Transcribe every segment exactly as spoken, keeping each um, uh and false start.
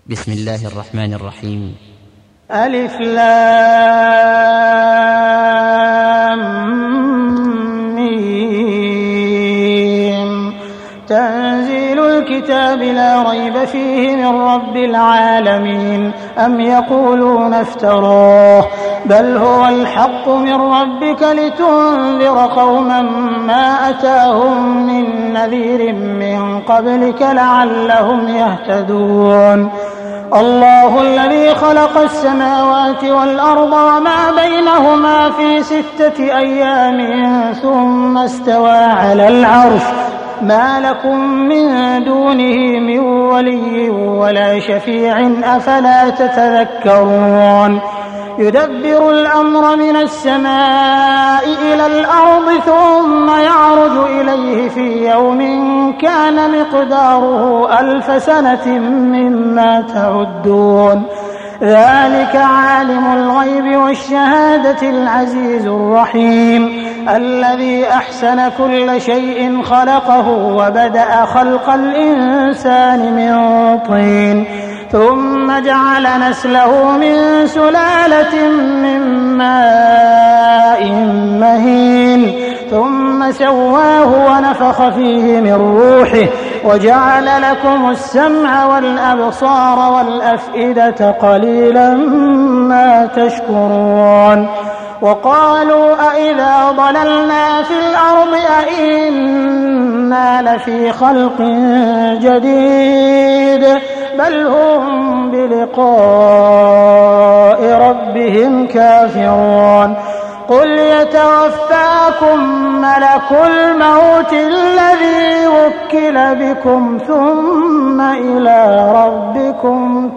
بسم الله الرحمن الرحيم. ألف لام ميم. تنزيل الكتاب لا ريب فيه من رب العالمين. أم يقولون افتراه بل هو الحق من ربك لتنذر قوما ما أتاهم من نذير من قبلك لعلهم يهتدون. الله الذي خلق السماوات والأرض وما بينهما في ستة أيام ثم استوى على العرش ما لكم من دونه من ولي ولا شفيع أفلا تتذكرون. يدبر الأمر من السماء إلى الأرض ثم يعرج إليه في يوم كان مقداره ألف سنة مما تعدون. ذلك عالم الغيب والشهادة العزيز الرحيم الذي أحسن كل شيء خلقه وبدأ خلق الإنسان من طين ثم جعل نسله من سلالة من ماء مهين ثم سواه ونفخ فيه من روحه وجعل لكم السمع والأبصار والأفئدة قليلا ما تشكرون. وقالوا أئذا ضللنا في الأرض أئنا لفي خلق جديد بل هم بلقاء ربهم كافرون. قل يتوفاكم ملك الموت الذي وكل بكم ثم إلى ربكم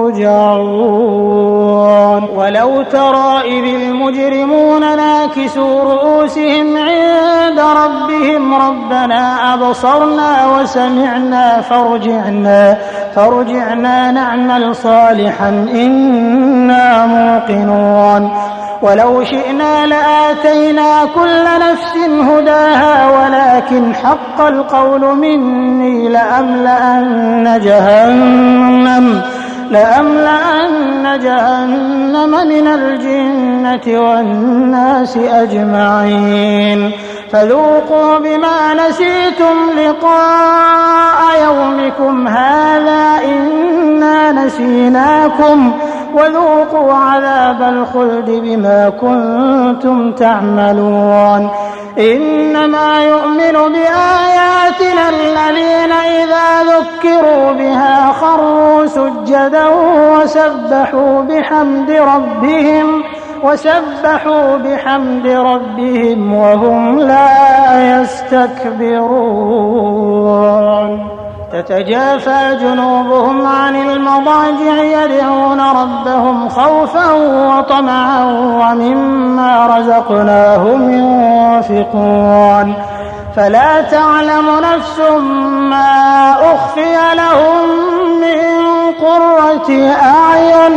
ترجعون. ولو ترى إذ المجرمون ناكسوا رؤوسهم عند ربهم ربنا أبصرنا وسمعنا فارجعنا فارجعنا نعمل صالحا إنا موقنون. ولو شئنا لآتينا كل نفس هداها ولكن حق القول مني لأملأن جهنم لأملأن جهنم من الجنة والناس أجمعين. فذوقوا بما نسيتم لقاء يومكم هذا إنا نسيناكم وذوقوا عذاب الخلد بما كنتم تعملون. إنما يؤمن بآياتنا الذين إذا ذكروا بها خروا سجدا وسبحوا بحمد ربهم وسبحوا بحمد ربهم وهم لا يستكبرون. تتجافى جنوبهم عن المضاجع يدعون ربهم خوفا وطمعا ومما رزقناهم ينفقون. فلا تعلم نفس ما أخفي لهم من قرة أعين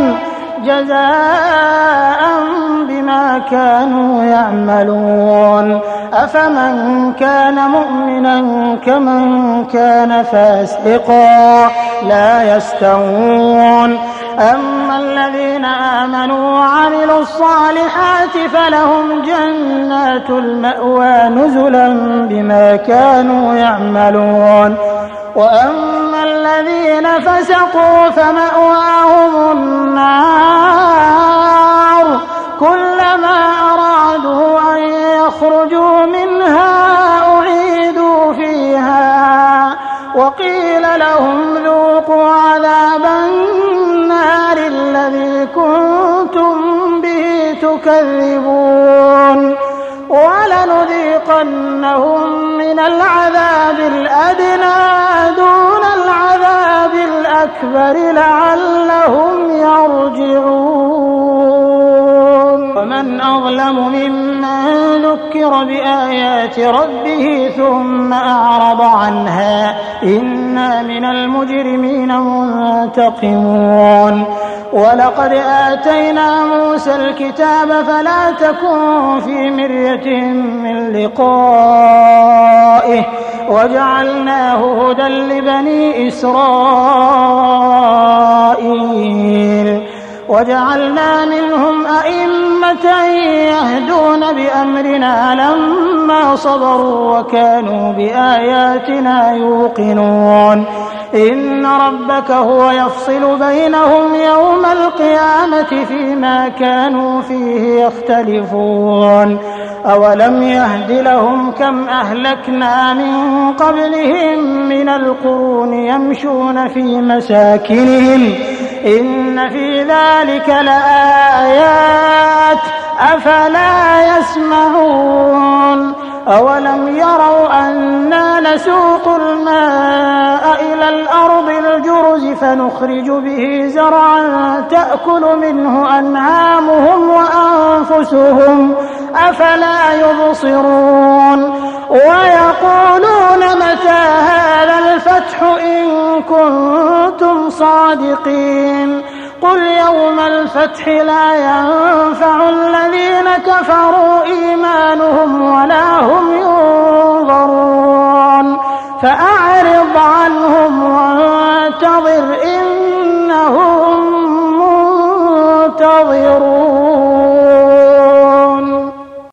جزاء بما كانوا يعملون. أفمن كان مؤمنا كمن كان فاسقا لا يستوون. أما الذين آمنوا وعملوا الصالحات فلهم جنات المأوى نزلا بما كانوا يعملون. وأما الذين فسقوا فمأواهم النار كلما أرادوا أن يخرجوا منها أعيدوا فيها وقيل لهم ذوقوا عذاب النار الذي كنتم به تكذبون. ولنذيقنهم من العذاب الأدنى دون العذاب الأكبر لعلهم يرجعون. ومن أظلم ممن ذكر بآيات ربه ثم أعرض عنها إنا من المجرمين منتقمون. ولقد آتينا موسى الكتاب فلا تكن في مرية من لقائه وجعلناه هدى لبني إسرائيل وجعلنا منهم أئمة يهدون بأمرنا لما صبروا وكانوا بآياتنا يوقنون إن ربك هو يفصل بينهم يوم القيامة فيما كانوا فيه يختلفون أولم يهد لهم كم أهلكنا من قبلهم من القرون يمشون في مساكنهم إن في ذلك لآيات أفلا يسمعون أولم يروا أنا نسوق الماء إلى الأرض الجرز فنخرج به زرعا تأكل منه أنعامهم وأنفسهم أفلا يبصرون ويقولون متى هذا الفتح إن كنتم صادقين قل يوم الفتح لا ينفع الذين كفروا إيمانهم ولا هم ينظرون فأعرض عنهم وانتظر